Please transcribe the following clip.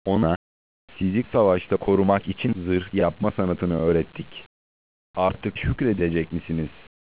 Ona sizi savaşta korumak için zırh yapma sanatını öğrettik. Artık şükredecek misiniz?